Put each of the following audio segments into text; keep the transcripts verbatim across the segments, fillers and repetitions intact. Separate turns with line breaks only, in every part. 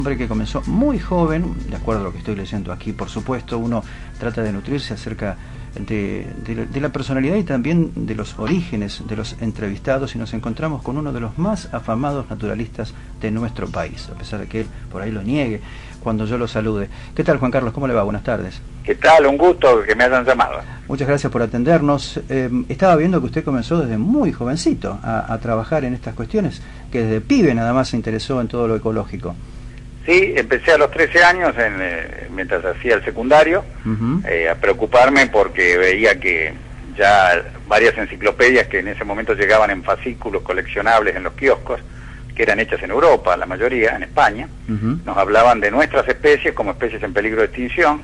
Hombre que comenzó muy joven, de acuerdo a lo que estoy leyendo aquí, por supuesto, uno trata de nutrirse acerca de, de, de la personalidad y también de los orígenes de los entrevistados, y nos encontramos con uno de los más afamados naturalistas de nuestro país, a pesar de que él por ahí lo niegue cuando yo lo salude. ¿Qué tal, Juan Carlos? ¿Cómo le va? Buenas tardes.
¿Qué tal? Un gusto que me hayan llamado.
Muchas gracias por atendernos. Eh, estaba viendo que usted comenzó desde muy jovencito a, a trabajar en estas cuestiones, que desde pibe nada más se interesó en todo lo ecológico.
Sí, empecé a los trece años, en, eh, mientras hacía el secundario, uh-huh. eh, a preocuparme porque veía que ya varias enciclopedias que en ese momento llegaban en fascículos coleccionables en los kioscos, que eran hechas en Europa, la mayoría, en España, uh-huh. nos hablaban de nuestras especies como especies en peligro de extinción,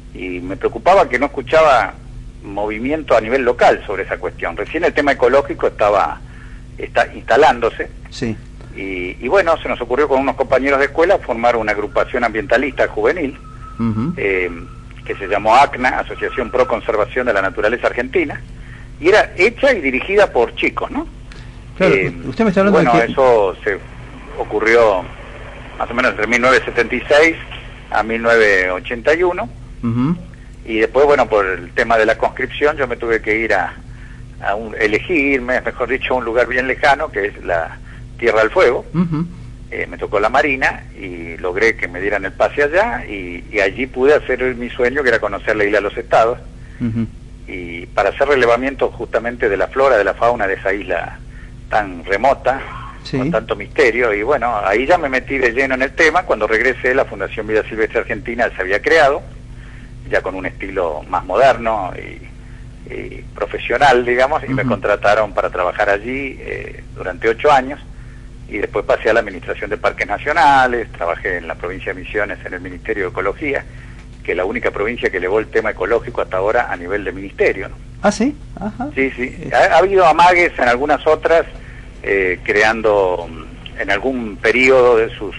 y me preocupaba que no escuchaba movimiento a nivel local sobre esa cuestión. Recién el tema ecológico estaba está instalándose. Sí. Y, y bueno, se nos ocurrió con unos compañeros de escuela formar una agrupación ambientalista juvenil, uh-huh. eh, que se llamó ACNA, Asociación Pro Conservación de la Naturaleza Argentina, y era hecha y dirigida por chicos, ¿no?
Claro, eh, usted me está hablando
bueno,
de que...
eso se ocurrió más o menos entre mil novecientos setenta y seis a mil novecientos ochenta y uno, uh-huh. y después, bueno, por el tema de la conscripción, yo me tuve que ir a, a un, elegirme, mejor dicho, a un lugar bien lejano, que es la Tierra del Fuego. Uh-huh. eh, me tocó la Marina y logré que me dieran el pase allá, y, y allí pude hacer mi sueño, que era conocer la Isla de los Estados, uh-huh. y para hacer relevamiento justamente de la flora, de la fauna de esa isla tan remota, sí. con tanto misterio. Y bueno, ahí ya me metí de lleno en el tema. Cuando regresé, la Fundación Vida Silvestre Argentina se había creado, ya con un estilo más moderno y, y profesional, digamos, y uh-huh. me contrataron para trabajar allí eh, durante ocho años. Y después pasé a la Administración de Parques Nacionales, trabajé en la provincia de Misiones en el Ministerio de Ecología, que es la única provincia que elevó el tema ecológico hasta ahora a nivel de ministerio, ¿no?
¿Ah, sí? Ajá.
Sí, sí. Ha, ha habido amagues en algunas otras, eh, creando en algún periodo de sus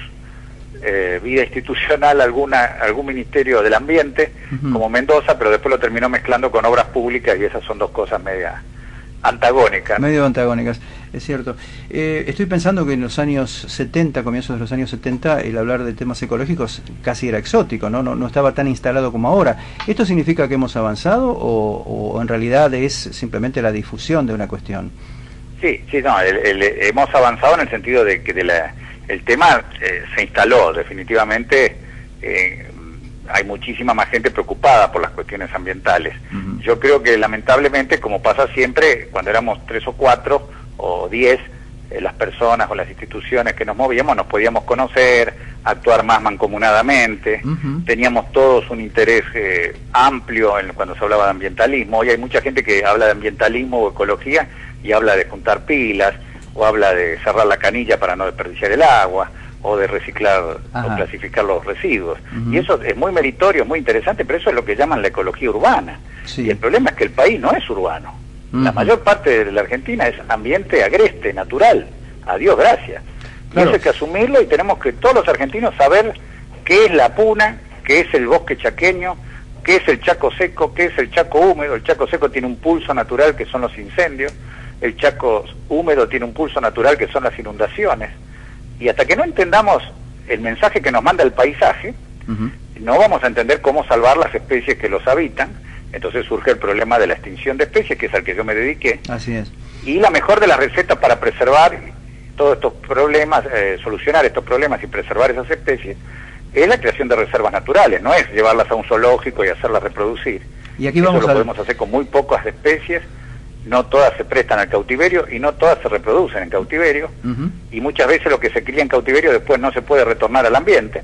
eh, vida institucional alguna algún Ministerio del Ambiente, uh-huh. como Mendoza, pero después lo terminó mezclando con obras públicas, y esas son dos cosas medias antagónicas.
Medio antagónicas, es cierto. Eh, estoy pensando que en los años setenta, comienzos de los años setenta, el hablar de temas ecológicos casi era exótico, ¿no? No, no estaba tan instalado como ahora. ¿Esto significa que hemos avanzado o, o en realidad es simplemente la difusión de una cuestión?
Sí, sí, no, el, el, hemos avanzado en el sentido de que de la, el tema eh, se instaló definitivamente. Eh, hay muchísima más gente preocupada por las cuestiones ambientales. Uh-huh. Yo creo que lamentablemente, como pasa siempre, cuando éramos tres o cuatro o diez, eh, las personas o las instituciones que nos movíamos, nos podíamos conocer, actuar más mancomunadamente, uh-huh. teníamos todos un interés eh, amplio en, cuando se hablaba de ambientalismo. Hoy hay mucha gente que habla de ambientalismo o ecología y habla de juntar pilas, o habla de cerrar la canilla para no desperdiciar el agua, o de reciclar, ajá. o clasificar los residuos. Uh-huh. Y eso es muy meritorio, muy interesante, pero eso es lo que llaman la ecología urbana. Sí. Y el problema es que el país no es urbano. Uh-huh. La mayor parte de la Argentina es ambiente agreste, natural. A Dios gracias. Claro. Y eso hay que asumirlo, y tenemos que todos los argentinos saber qué es la puna, qué es el bosque chaqueño, qué es el Chaco seco, qué es el Chaco húmedo. El Chaco seco tiene un pulso natural, que son los incendios. El Chaco húmedo tiene un pulso natural, que son las inundaciones. Y hasta que no entendamos el mensaje que nos manda el paisaje, uh-huh. no vamos a entender cómo salvar las especies que los habitan. Entonces surge el problema de la extinción de especies, que es al que yo me dediqué.
Así es.
Y la mejor de las recetas para preservar todos estos problemas, eh, solucionar estos problemas y preservar esas especies, es la creación de reservas naturales. No es llevarlas a un zoológico y hacerlas reproducir.
Y aquí vamos
Eso lo
a...
podemos hacer con muy pocas especies. No todas se prestan al cautiverio y no todas se reproducen en cautiverio, uh-huh. y muchas veces lo que se cría en cautiverio después no se puede retornar al ambiente,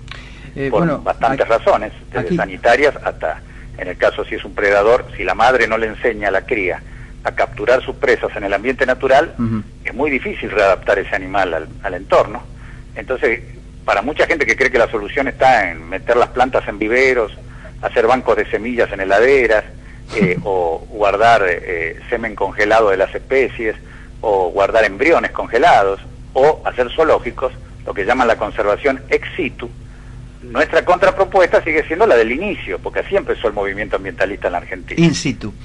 eh, por bueno, bastantes aquí, razones, desde aquí. sanitarias hasta, en el caso si es un predador, si la madre no le enseña a la cría a capturar sus presas en el ambiente natural, uh-huh. es muy difícil readaptar ese animal al, al entorno. Entonces, para mucha gente que cree que la solución está en meter las plantas en viveros, hacer bancos de semillas en heladeras, Eh, o guardar eh, semen congelado de las especies, o guardar embriones congelados, o hacer zoológicos, lo que llaman la conservación ex situ. Nuestra contrapropuesta sigue siendo la del inicio, porque así empezó el movimiento ambientalista en la Argentina.
In situ.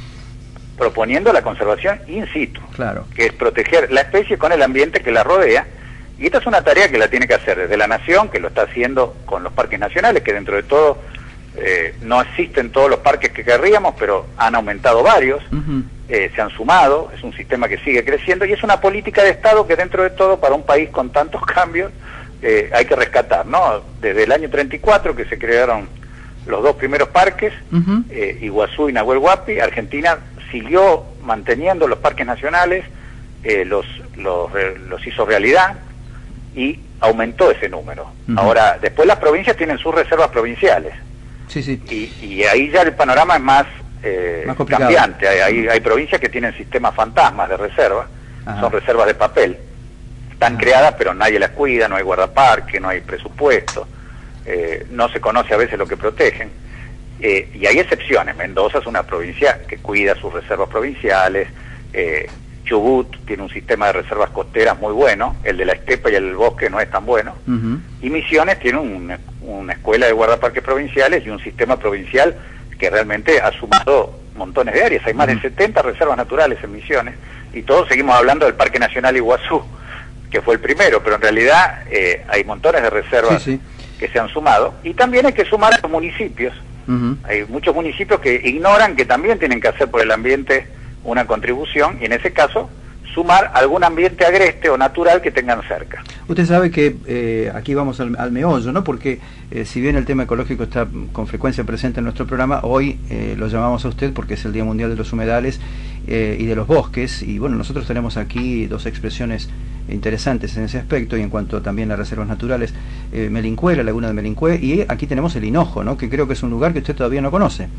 Proponiendo la conservación in situ,
claro.
que es proteger la especie con el ambiente que la rodea, Y esta es una tarea que la tiene que hacer desde la Nación, que lo está haciendo con los parques nacionales, que dentro de todo eh, no existen todos los parques que querríamos, pero han aumentado varios, uh-huh. eh, se han sumado, es un sistema que sigue creciendo, y es una política de Estado que dentro de todo, para un país con tantos cambios, eh, hay que rescatar, ¿no? Desde el año treinta y cuatro, que se crearon los dos primeros parques, uh-huh. eh, Iguazú y Nahuel Huapi, Argentina siguió manteniendo los parques nacionales, eh, los, los, los hizo realidad, y aumentó ese número. Uh-huh. Ahora, después las provincias tienen sus reservas provinciales.
Sí, sí.
Y, y ahí ya el panorama es más, eh, más cambiante. Hay, hay, hay provincias que tienen sistemas fantasmas de reserva, Ajá. son reservas de papel. Están Ajá. creadas, pero nadie las cuida, no hay guardaparque, no hay presupuesto, eh, no se conoce a veces lo que protegen. Eh, y hay excepciones. Mendoza es una provincia que cuida sus reservas provinciales, eh, Chubut tiene un sistema de reservas costeras muy bueno, el de la estepa y el bosque no es tan bueno, uh-huh. y Misiones tiene un, una escuela de guardaparques provinciales y un sistema provincial que realmente ha sumado montones de áreas. Hay más uh-huh. de setenta reservas naturales en Misiones, y todos seguimos hablando del Parque Nacional Iguazú, que fue el primero, pero en realidad eh, hay montones de reservas sí, sí. que se han sumado, y también hay que sumar a los municipios. Uh-huh. Hay muchos municipios que ignoran que también tienen que hacer por el ambiente una contribución, y en ese caso sumar algún ambiente agreste o natural que tengan cerca.
Usted sabe que eh, aquí vamos al, al meollo, ¿no? Porque eh, si bien el tema ecológico está con frecuencia presente en nuestro programa, hoy eh, lo llamamos a usted porque es el Día Mundial de los Humedales eh, y de los Bosques, y bueno, nosotros tenemos aquí dos expresiones interesantes en ese aspecto, y en cuanto también a reservas naturales, eh, Melincué, la laguna de Melincué, y aquí tenemos el Hinojo, ¿no? Que creo que es un lugar que usted todavía no conoce.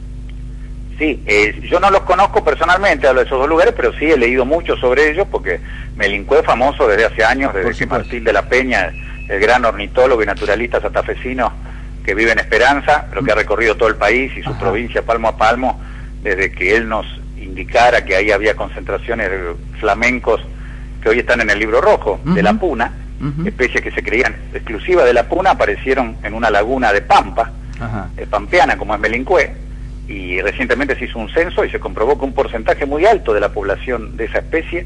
Sí, eh, yo no los conozco personalmente a esos dos lugares, pero sí he leído mucho sobre ellos, porque Melincué es famoso desde hace años, desde que Martín de la Peña, el gran ornitólogo y naturalista santafesino que vive en Esperanza, pero que ha recorrido todo el país y su Ajá. provincia palmo a palmo, desde que él nos indicara que ahí había concentraciones de flamencos que hoy están en el libro rojo, uh-huh. de la puna, uh-huh. especies que se creían exclusivas de la puna, aparecieron en una laguna de pampa, eh, pampeana como es Melincué, y recientemente se hizo un censo y se comprobó que un porcentaje muy alto de la población de esa especie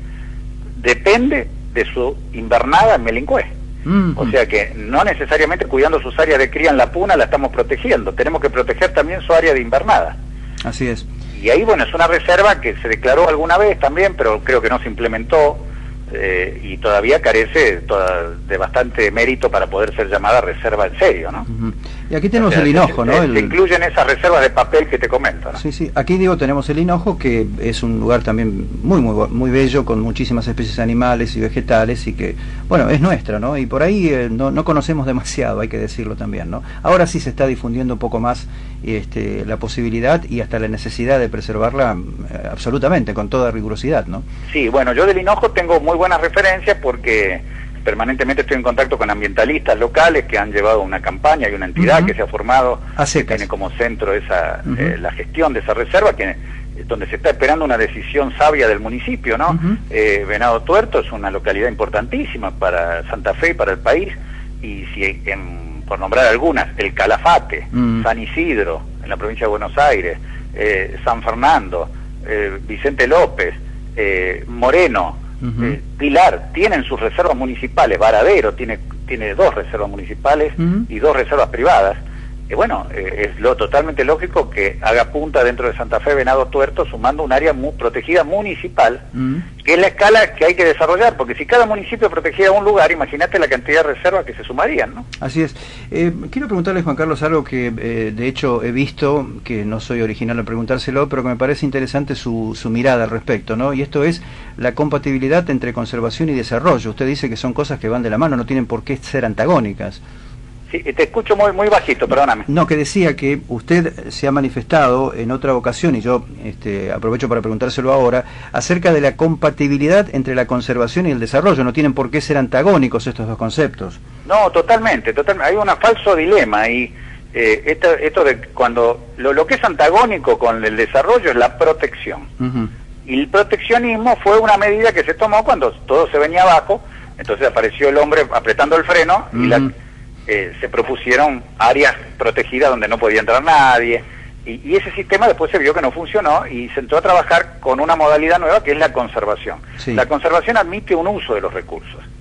depende de su invernada en Melincué. Uh-huh. O sea que no necesariamente cuidando sus áreas de cría en la puna la estamos protegiendo, tenemos que proteger también su área de invernada.
Así es.
Y ahí, bueno, es una reserva que se declaró alguna vez también, pero creo que no se implementó, eh, y todavía carece toda, de bastante mérito para poder ser llamada reserva en serio, ¿no?
Uh-huh. Y aquí tenemos o sea, el Hinojo,
se,
¿no?
Se,
el...
se incluyen esas reservas de papel que te comento, ¿no?
Sí, sí. Aquí, digo, tenemos el Hinojo, que es un lugar también muy, muy, muy bello, con muchísimas especies animales y vegetales, y que, bueno, es nuestra, ¿no? Y por ahí eh, no, no conocemos demasiado, hay que decirlo también, ¿no? Ahora sí se está difundiendo un poco más este, la posibilidad y hasta la necesidad de preservarla eh, absolutamente, con toda rigurosidad, ¿no?
Sí, bueno, yo del Hinojo tengo muy buenas referencias porque permanentemente estoy en contacto con ambientalistas locales que han llevado una campaña y una entidad uh-huh. que se ha formado, que tiene como centro esa uh-huh. eh, la gestión de esa reserva, que donde se está esperando una decisión sabia del municipio, ¿no? Uh-huh. eh, Venado Tuerto es una localidad importantísima para Santa Fe y para el país, y si en, por nombrar algunas, el Calafate, uh-huh. San Isidro, en la provincia de Buenos Aires, eh, San Fernando, eh, Vicente López, eh, Moreno, Uh-huh. eh, Pilar, tienen sus reservas municipales, Varadero tiene, tiene dos reservas municipales uh-huh. y dos reservas privadas. Eh, bueno, eh, es lo totalmente lógico que haga punta dentro de Santa Fe Venado Tuerto, sumando un área mu protegida municipal, uh-huh. que es la escala que hay que desarrollar, porque si cada municipio protegía un lugar, imagínate la cantidad de reservas que se sumarían, ¿no?
Así es. Eh, quiero preguntarle, Juan Carlos, algo que eh, de hecho he visto, que no soy original al preguntárselo, pero que me parece interesante su, su mirada al respecto, ¿no? Y esto es la compatibilidad entre conservación y desarrollo. Usted dice que son cosas que van de la mano, no tienen por qué ser antagónicas.
Sí, te escucho muy muy bajito, perdóname.
No, que decía que usted se ha manifestado en otra ocasión, y yo este, aprovecho para preguntárselo ahora, acerca de la compatibilidad entre la conservación y el desarrollo. No tienen por qué ser antagónicos estos dos conceptos.
No, totalmente, totalmente. Hay un falso dilema y eh, esto, esto de cuando lo, lo que es antagónico con el desarrollo es la protección. Uh-huh. Y el proteccionismo fue una medida que se tomó cuando todo se venía abajo, entonces apareció el hombre apretando el freno uh-huh. y la... Eh, se propusieron áreas protegidas donde no podía entrar nadie, y, y ese sistema después se vio que no funcionó y se entró a trabajar con una modalidad nueva que es la conservación. Sí. La conservación admite un uso de los recursos,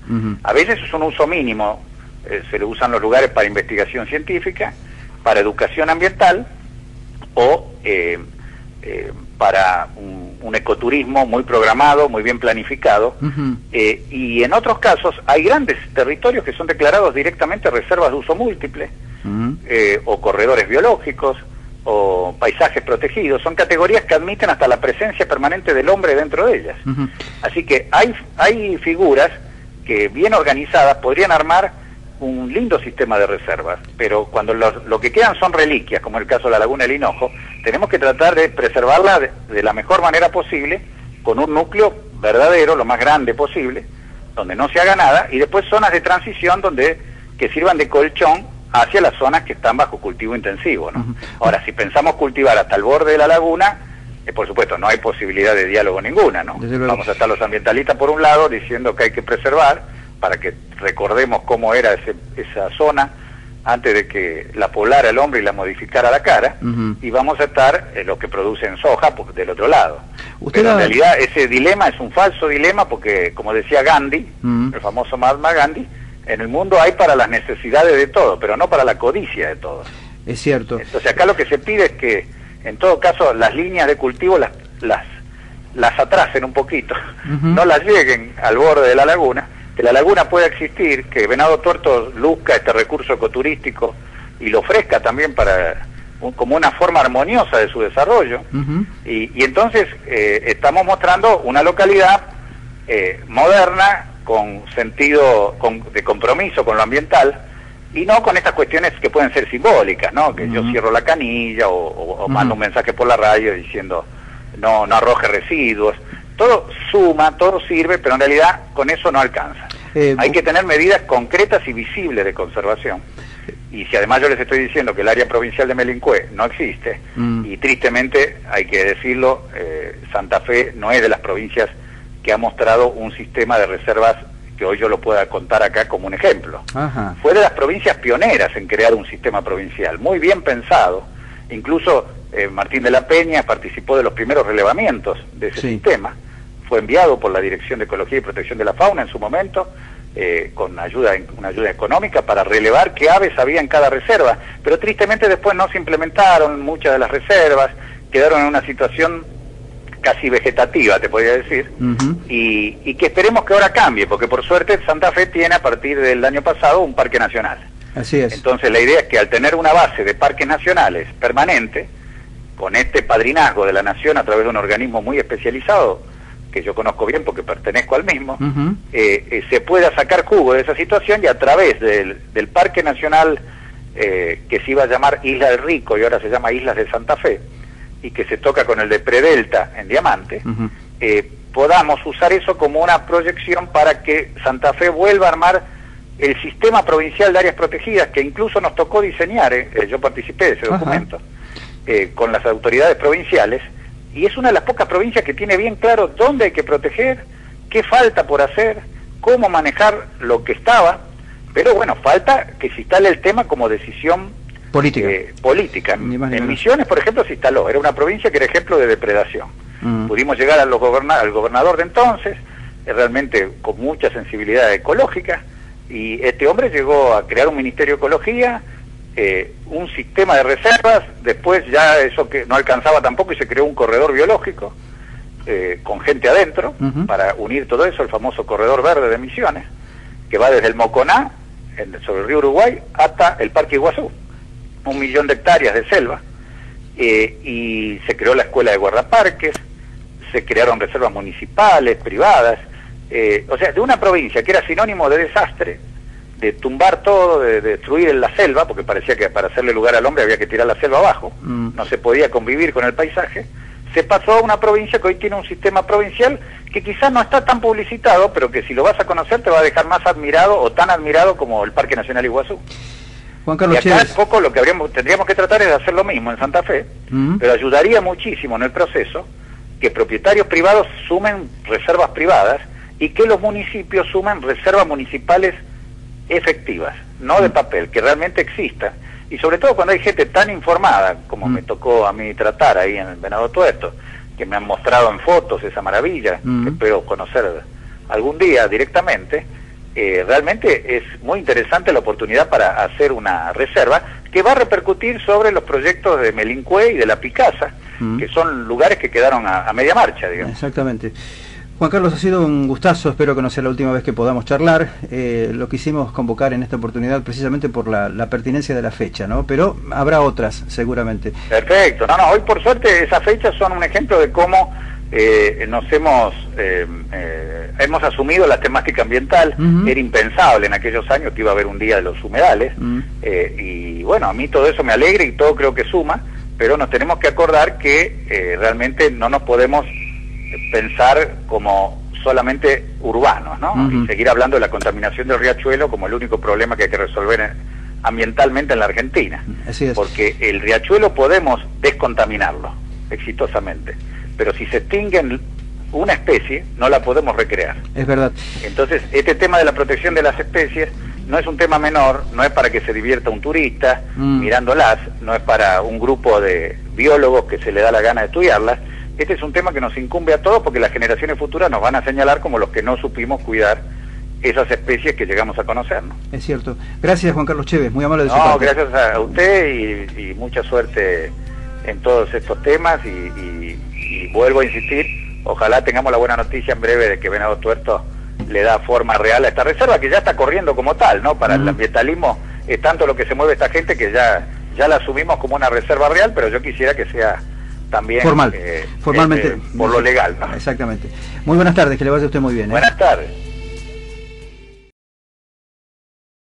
Uh-huh. A veces es un uso mínimo, eh, se le usan los lugares para investigación científica, para educación ambiental o eh, eh, para un, un ecoturismo muy programado, muy bien planificado. Uh-huh. eh, y en otros casos hay grandes territorios que son declarados directamente reservas de uso múltiple, uh-huh. eh, o corredores biológicos, o paisajes protegidos. Son categorías que admiten hasta la presencia permanente del hombre dentro de ellas. Uh-huh. Así que hay, hay figuras que bien organizadas podrían armar un lindo sistema de reservas, pero cuando lo, lo que quedan son reliquias, como el caso de la Laguna del Hinojo, tenemos que tratar de preservarla de, de la mejor manera posible, con un núcleo verdadero, lo más grande posible, donde no se haga nada, y después zonas de transición donde que sirvan de colchón hacia las zonas que están bajo cultivo intensivo, ¿no? Uh-huh. Ahora, si pensamos cultivar hasta el borde de la laguna, eh, por supuesto, no hay posibilidad de diálogo ninguna, ¿no? Vamos a estar los ambientalistas por un lado diciendo que hay que preservar, para que recordemos cómo era ese, esa zona antes de que la poblara el hombre y la modificara la cara, uh-huh. y vamos a estar eh, los que producen soja pues, del otro lado. Pero en realidad ese dilema es un falso dilema porque, como decía Gandhi, uh-huh. el famoso Mahatma Gandhi, en el mundo hay para las necesidades de todo, pero no para la codicia de todo.
Es cierto.
Entonces acá lo que se pide es que, en todo caso, las líneas de cultivo las las, las atrasen un poquito, uh-huh. no las lleguen al borde de la laguna, que la laguna pueda existir, que Venado Tuerto luzca este recurso ecoturístico y lo ofrezca también para un, como una forma armoniosa de su desarrollo. Uh-huh. y, y entonces eh, estamos mostrando una localidad eh, moderna, con sentido con, de compromiso con lo ambiental, y no con estas cuestiones que pueden ser simbólicas, ¿no? Que uh-huh. yo cierro la canilla o, o, o uh-huh. mando un mensaje por la radio diciendo no, no arroje residuos. Todo suma, todo sirve, pero en realidad con eso no alcanza. Eh, Hay que tener medidas concretas y visibles de conservación. Y si además yo les estoy diciendo que el área provincial de Melincué no existe, mm. y tristemente, hay que decirlo, eh, Santa Fe no es de las provincias que ha mostrado un sistema de reservas que hoy yo lo pueda contar acá como un ejemplo. Ajá. Fue de las provincias pioneras en crear un sistema provincial, muy bien pensado. Incluso eh, Martín de la Peña participó de los primeros relevamientos de ese sí. sistema. Fue enviado por la Dirección de Ecología y Protección de la Fauna en su momento, eh, con ayuda, una ayuda económica para relevar qué aves había en cada reserva. Pero tristemente después no se implementaron muchas de las reservas, quedaron en una situación casi vegetativa, te podría decir, uh-huh. y, y que esperemos que ahora cambie, porque por suerte Santa Fe tiene a partir del año pasado un parque nacional.
Así es.
Entonces la idea es que al tener una base de parques nacionales permanente, con este padrinazgo de la nación a través de un organismo muy especializado, que yo conozco bien porque pertenezco al mismo, uh-huh. eh, eh, se pueda sacar jugo de esa situación y a través del, del Parque Nacional eh, que se iba a llamar Isla del Rico y ahora se llama Islas de Santa Fe, y que se toca con el de Predelta en Diamante, uh-huh. eh, podamos usar eso como una proyección para que Santa Fe vuelva a armar el sistema provincial de áreas protegidas, que incluso nos tocó diseñar, eh, yo participé de ese uh-huh. documento, eh, con las autoridades provinciales, y es una de las pocas provincias que tiene bien claro dónde hay que proteger, qué falta por hacer, cómo manejar lo que estaba, pero bueno, falta que se instale el tema como decisión
política.
Eh, política. En Misiones, por ejemplo, se instaló, era una provincia que era ejemplo de depredación. Mm. Pudimos llegar a los goberna al gobernador de entonces, eh, realmente con mucha sensibilidad ecológica, y este hombre llegó a crear un Ministerio de Ecología, Eh, un sistema de reservas, después ya eso que no alcanzaba tampoco y se creó un corredor biológico eh, con gente adentro, uh-huh. para unir todo eso, el famoso corredor verde de Misiones, que va desde el Moconá, el, sobre el río Uruguay, hasta el Parque Iguazú, un millón de hectáreas de selva, eh, y se creó la escuela de guardaparques, se crearon reservas municipales, privadas, eh, o sea, de una provincia que era sinónimo de desastre, de tumbar todo, de, de destruir la selva, porque parecía que para hacerle lugar al hombre había que tirar la selva abajo, mm. no se podía convivir con el paisaje, se pasó a una provincia que hoy tiene un sistema provincial que quizás no está tan publicitado, pero que si lo vas a conocer te va a dejar más admirado o tan admirado como el Parque Nacional Iguazú.
Juan Carlos
y acá un poco lo que habríamos, tendríamos que tratar es de hacer lo mismo en Santa Fe, mm. pero ayudaría muchísimo en el proceso que propietarios privados sumen reservas privadas y que los municipios sumen reservas municipales efectivas, no de papel, que realmente exista, y sobre todo cuando hay gente tan informada como mm. me tocó a mí tratar ahí en el Venado Tuerto, que me han mostrado en fotos esa maravilla, mm. que espero conocer algún día directamente, eh, realmente es muy interesante la oportunidad para hacer una reserva que va a repercutir sobre los proyectos de Melincue y de La Picasa, mm. que son lugares que quedaron a, a media marcha, digamos.
Exactamente. Juan Carlos, ha sido un gustazo, espero que no sea la última vez que podamos charlar. Eh, lo quisimos convocar en esta oportunidad precisamente por la, la pertinencia de la fecha, ¿no? Pero habrá otras, seguramente.
Perfecto. No, no, hoy por suerte esas fechas son un ejemplo de cómo eh, nos hemos eh, eh, hemos asumido la temática ambiental. Uh-huh. Era impensable en aquellos años que iba a haber un día de los humedales. Uh-huh. eh, y bueno, a mí todo eso me alegra y todo creo que suma, pero nos tenemos que acordar que eh, realmente no nos podemos pensar como solamente urbanos, ¿no? Uh-huh. Y seguir hablando de la contaminación del riachuelo como el único problema que hay que resolver en, ambientalmente en la Argentina.
Así es.
Porque el riachuelo podemos descontaminarlo exitosamente, pero si se extingue una especie, no la podemos recrear.
Es verdad.
Entonces, este tema de la protección de las especies no es un tema menor, no es para que se divierta un turista mm. mirándolas, no es para un grupo de biólogos que se le da la gana de estudiarlas. Este es un tema que nos incumbe a todos porque las generaciones futuras nos van a señalar como los que no supimos cuidar esas especies que llegamos a conocer, ¿no?
Es cierto. Gracias, Juan Carlos Chévez, muy amable de su
no,
parte.
Gracias a usted y, y mucha suerte en todos estos temas y, y, y vuelvo a insistir, ojalá tengamos la buena noticia en breve de que Venado Tuerto le da forma real a esta reserva que ya está corriendo como tal, ¿no? Para uh-huh. el ambientalismo es tanto lo que se mueve esta gente que ya, ya la asumimos como una reserva real, pero yo quisiera que sea también
formal,
eh,
formalmente
eh, por lo legal, ¿no?
Exactamente. Muy buenas tardes, que le vaya a usted muy bien. ¿eh?
Buenas tardes.